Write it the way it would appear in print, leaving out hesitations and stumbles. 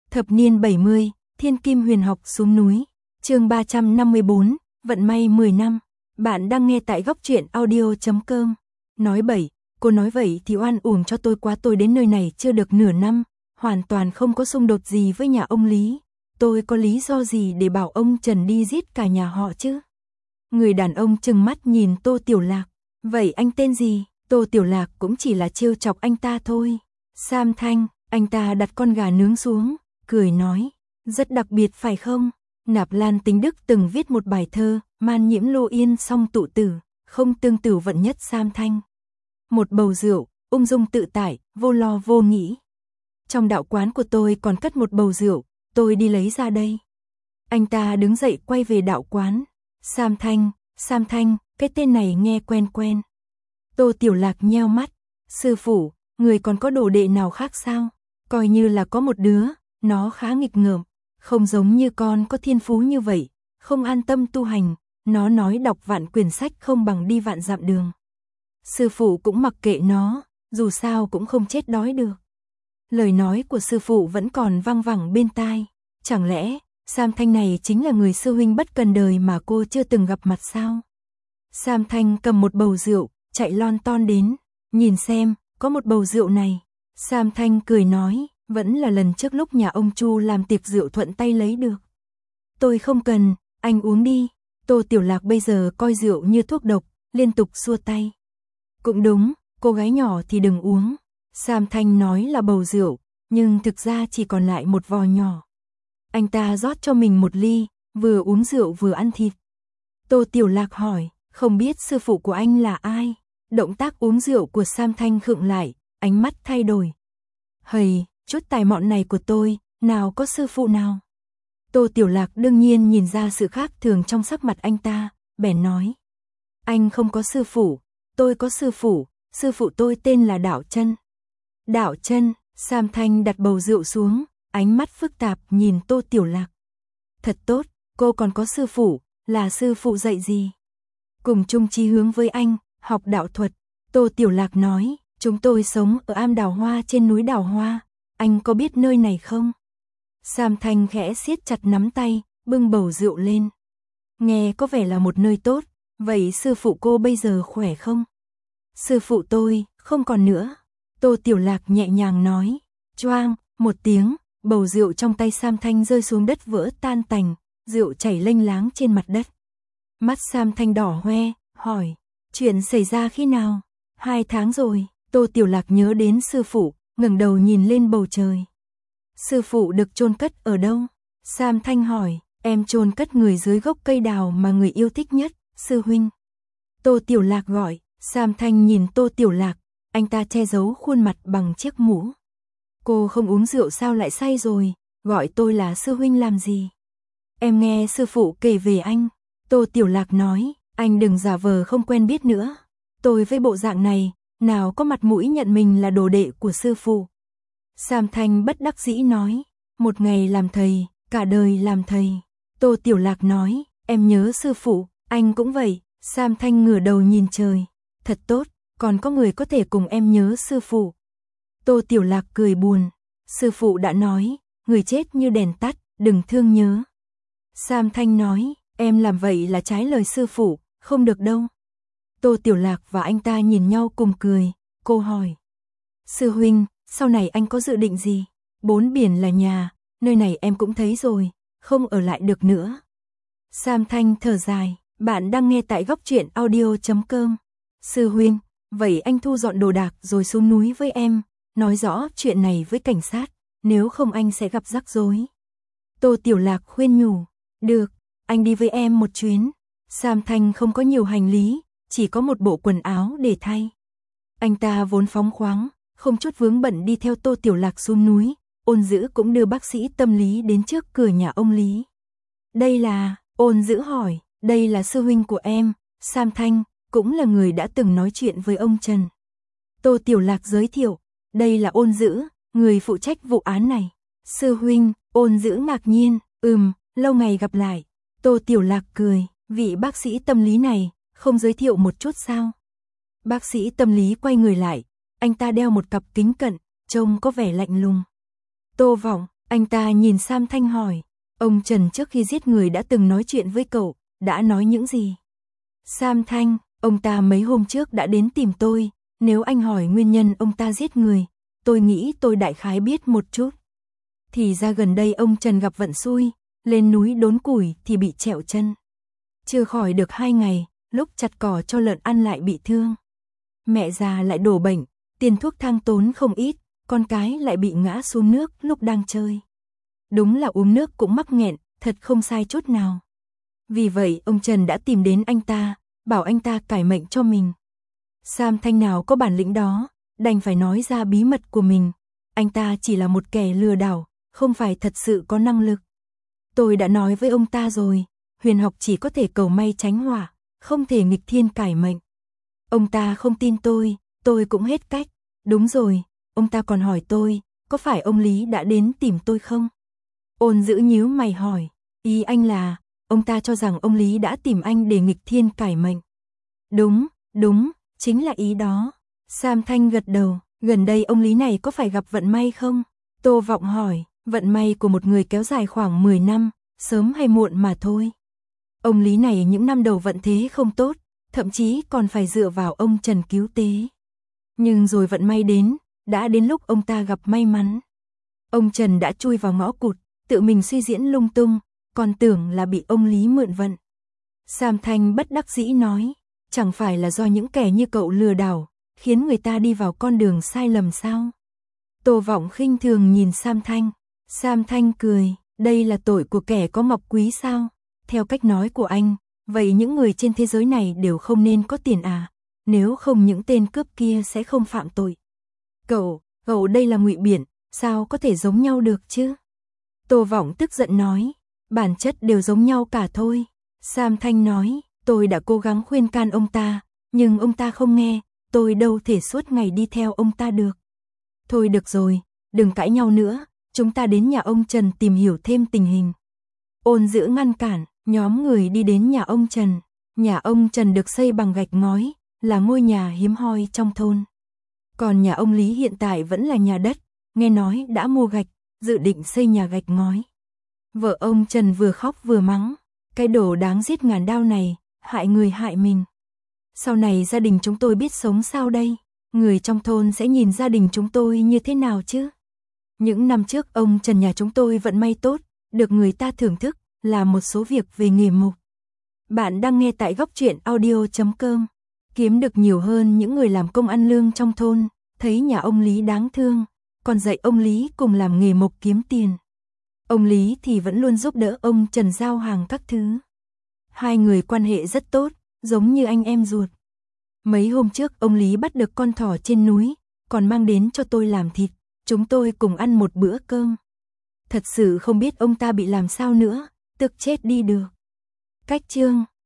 Thập niên 70, Thiên Kim Huyền Học xuống núi. Chương 354, vận may 10 năm. Bạn đang nghe tại góc truyện audio.com. Nói bậy, cô nói vậy thì oan uổng cho tôi quá, tôi đến nơi này chưa được nửa năm, hoàn toàn không có xung đột gì với nhà ông Lý. Tôi có lý do gì để bảo ông Trần đi giết cả nhà họ chứ? Người đàn ông trừng mắt nhìn Tô Tiểu Lạc. Vậy anh tên gì? Tô Tiểu Lạc cũng chỉ là trêu chọc anh ta thôi. Sam Thanh, anh ta đặt con gà nướng xuống, cười nói, rất đặc biệt phải không? Nạp Lan Tính Đức từng viết một bài thơ, man nhiễm lô yên song tụ tử, không tương tử vận nhất Sam Thanh. Một bầu rượu, ung dung tự tại, vô lo vô nghĩ. Trong đạo quán của tôi còn cất một bầu rượu, tôi đi lấy ra đây. Anh ta đứng dậy quay về đạo quán. Sam Thanh, cái tên này nghe quen quen. Tô Tiểu Lạc nheo mắt, sư phụ, người còn có đồ đệ nào khác sao? Coi như là có một đứa, nó khá nghịch ngợm, không giống như con có thiên phú như vậy, không an tâm tu hành, nó nói đọc vạn quyển sách không bằng đi vạn dặm đường. Sư phụ cũng mặc kệ nó, dù sao cũng không chết đói được. Lời nói của sư phụ vẫn còn vang vẳng bên tai, chẳng lẽ Sam Thanh này chính là người sư huynh bất cần đời mà cô chưa từng gặp mặt sao? Sam Thanh cầm một bầu rượu, chạy lon ton đến, nhìn xem, có một bầu rượu này. Sam Thanh cười nói, vẫn là lần trước lúc nhà ông Chu làm tiệc rượu thuận tay lấy được. Tôi không cần, anh uống đi. Tô Tiểu Lạc bây giờ coi rượu như thuốc độc, liên tục xua tay. Cũng đúng, cô gái nhỏ thì đừng uống. Sam Thanh nói là bầu rượu, nhưng thực ra chỉ còn lại một vò nhỏ. Anh ta rót cho mình một ly, vừa uống rượu vừa ăn thịt. Tô Tiểu Lạc hỏi, không biết sư phụ của anh là ai? Động tác uống rượu của Sam Thanh khựng lại, ánh mắt thay đổi. Hầy, chút tài mọn này của tôi, nào có sư phụ nào? Tô Tiểu Lạc đương nhiên nhìn ra sự khác thường trong sắc mặt anh ta, bèn nói. Anh không có sư phụ, tôi có sư phụ tôi tên là Đạo Chân. Đạo Chân, Sam Thanh đặt bầu rượu xuống, ánh mắt phức tạp nhìn Tô Tiểu Lạc. Thật tốt, cô còn có sư phụ, là sư phụ dạy gì? Cùng chung chí hướng với anh, học đạo thuật. Tô Tiểu Lạc nói, chúng tôi sống ở am Đào Hoa trên núi Đào Hoa, anh có biết nơi này không? Sam Thanh khẽ siết chặt nắm tay, bưng bầu rượu lên. Nghe có vẻ là một nơi tốt, vậy sư phụ cô bây giờ khỏe không? Sư phụ tôi, không còn nữa. Tô Tiểu Lạc nhẹ nhàng nói, choang, một tiếng, bầu rượu trong tay Sam Thanh rơi xuống đất vỡ tan tành, rượu chảy lênh láng trên mặt đất. Mắt Sam Thanh đỏ hoe, hỏi, chuyện xảy ra khi nào? 2 tháng rồi. Tô Tiểu Lạc nhớ đến sư phụ, ngẩng đầu nhìn lên bầu trời. Sư phụ được chôn cất ở đâu? Sam Thanh hỏi, em chôn cất người dưới gốc cây đào mà người yêu thích nhất, sư huynh. Tô Tiểu Lạc gọi, Sam Thanh nhìn Tô Tiểu Lạc, anh ta che giấu khuôn mặt bằng chiếc mũ. Cô không uống rượu sao lại say rồi, gọi tôi là sư huynh làm gì? Em nghe sư phụ kể về anh. Tô Tiểu Lạc nói, anh đừng giả vờ không quen biết nữa. Tôi với bộ dạng này, nào có mặt mũi nhận mình là đồ đệ của sư phụ. Sam Thanh bất đắc dĩ nói, một ngày làm thầy, cả đời làm thầy. Tô Tiểu Lạc nói, em nhớ sư phụ, anh cũng vậy. Sam Thanh ngửa đầu nhìn trời, thật tốt, còn có người có thể cùng em nhớ sư phụ. Tô Tiểu Lạc cười buồn, sư phụ đã nói, người chết như đèn tắt, đừng thương nhớ. Sam Thanh nói, em làm vậy là trái lời sư phụ, không được đâu. Tô Tiểu Lạc và anh ta nhìn nhau cùng cười, cô hỏi. Sư huynh, sau này anh có dự định gì? 4 biển là nhà, nơi này em cũng thấy rồi, không ở lại được nữa. Sam Thanh thở dài, bạn đang nghe tại góc truyện audio.com. Sư huynh, vậy anh thu dọn đồ đạc rồi xuống núi với em, nói rõ chuyện này với cảnh sát, nếu không anh sẽ gặp rắc rối. Tô Tiểu Lạc khuyên nhủ, được, anh đi với em một chuyến. Sam Thanh không có nhiều hành lý, chỉ có một bộ quần áo để thay. Anh ta vốn phóng khoáng, không chút vướng bận đi theo Tô Tiểu Lạc xuống núi, Ôn Dữ cũng đưa bác sĩ tâm lý đến trước cửa nhà ông Lý. Đây là, Ôn Dữ hỏi, đây là sư huynh của em, Sam Thanh, cũng là người đã từng nói chuyện với ông Trần. Tô Tiểu Lạc giới thiệu, đây là Ôn Dữ, người phụ trách vụ án này. Sư huynh, Ôn Dữ ngạc nhiên, lâu ngày gặp lại. Tô Tiểu Lạc cười, vị bác sĩ tâm lý này, không giới thiệu một chút sao? Bác sĩ tâm lý quay người lại, anh ta đeo một cặp kính cận, trông có vẻ lạnh lùng. Tô Vọng, Anh ta nhìn Sam Thanh hỏi, ông Trần trước khi giết người đã từng nói chuyện với cậu, đã nói những gì? Sam Thanh, ông ta mấy hôm trước đã đến tìm tôi, nếu anh hỏi nguyên nhân ông ta giết người, tôi nghĩ tôi đại khái biết một chút. Thì ra gần đây ông Trần gặp vận xui, lên núi đốn củi thì bị trẹo chân. Chưa khỏi được 2 ngày, lúc chặt cỏ cho lợn ăn lại bị thương. Mẹ già lại đổ bệnh, tiền thuốc thang tốn không ít, con cái lại bị ngã xuống nước lúc đang chơi. Đúng là uống nước cũng mắc nghẹn, thật không sai chút nào. Vì vậy ông Trần đã tìm đến anh ta, bảo anh ta cải mệnh cho mình. Sam Thanh nào có bản lĩnh đó, đành phải nói ra bí mật của mình. Anh ta chỉ là một kẻ lừa đảo, không phải thật sự có năng lực. Tôi đã nói với ông ta rồi, huyền học chỉ có thể cầu may tránh họa, không thể nghịch thiên cải mệnh. Ông ta không tin tôi cũng hết cách. Đúng rồi, ông ta còn hỏi tôi, có phải ông Lý đã đến tìm tôi không? Ôn Dữ nhíu mày hỏi, ý anh là, ông ta cho rằng ông Lý đã tìm anh để nghịch thiên cải mệnh. Đúng, chính là ý đó. Sam Thanh gật đầu, gần đây ông Lý này có phải gặp vận may không? Tô Vọng hỏi, vận may của một người kéo dài khoảng 10 năm, sớm hay muộn mà thôi. Ông Lý này những năm đầu vận thế không tốt, thậm chí còn phải dựa vào ông Trần cứu tế. Nhưng rồi vận may đến, đã đến lúc ông ta gặp may mắn. Ông Trần đã chui vào ngõ cụt, tự mình suy diễn lung tung, còn tưởng là bị ông Lý mượn vận. Sam Thanh bất đắc dĩ nói, chẳng phải là do những kẻ như cậu lừa đảo, khiến người ta đi vào con đường sai lầm sao? Tô Vọng khinh thường nhìn Sam Thanh. Sam Thanh cười, đây là tội của kẻ có ngọc quý sao? Theo cách nói của anh, vậy những người trên thế giới này đều không nên có tiền à? Nếu không những tên cướp kia sẽ không phạm tội. Cậu đây là ngụy biện, sao có thể giống nhau được chứ? Tô Vọng tức giận nói, bản chất đều giống nhau cả thôi. Sam Thanh nói, tôi đã cố gắng khuyên can ông ta, nhưng ông ta không nghe, tôi đâu thể suốt ngày đi theo ông ta được. Thôi được rồi, đừng cãi nhau nữa, chúng ta đến nhà ông Trần tìm hiểu thêm tình hình. Ôn Dữ ngăn cản, nhóm người đi đến nhà ông Trần. Nhà ông Trần được xây bằng gạch ngói, là ngôi nhà hiếm hoi trong thôn. Còn nhà ông Lý hiện tại vẫn là nhà đất, nghe nói đã mua gạch, dự định xây nhà gạch ngói. Vợ ông Trần vừa khóc vừa mắng, cái đồ đáng giết ngàn đao này, hại người hại mình. Sau này gia đình chúng tôi biết sống sao đây? Người trong thôn sẽ nhìn gia đình chúng tôi như thế nào chứ? Những năm trước ông Trần nhà chúng tôi vận may tốt, được người ta thưởng thức, làm một số việc về nghề mục. Bạn đang nghe tại Góc Truyện Audio.com. Kiếm được nhiều hơn những người làm công ăn lương trong thôn, thấy nhà ông Lý đáng thương, còn dạy ông Lý cùng làm nghề mộc kiếm tiền. Ông Lý thì vẫn luôn giúp đỡ ông Trần giao hàng các thứ. Hai người quan hệ rất tốt, giống như anh em ruột. Mấy hôm trước ông Lý bắt được con thỏ trên núi, còn mang đến cho tôi làm thịt, chúng tôi cùng ăn một bữa cơm. Thật sự không biết ông ta bị làm sao nữa, tức chết đi được. Cách chương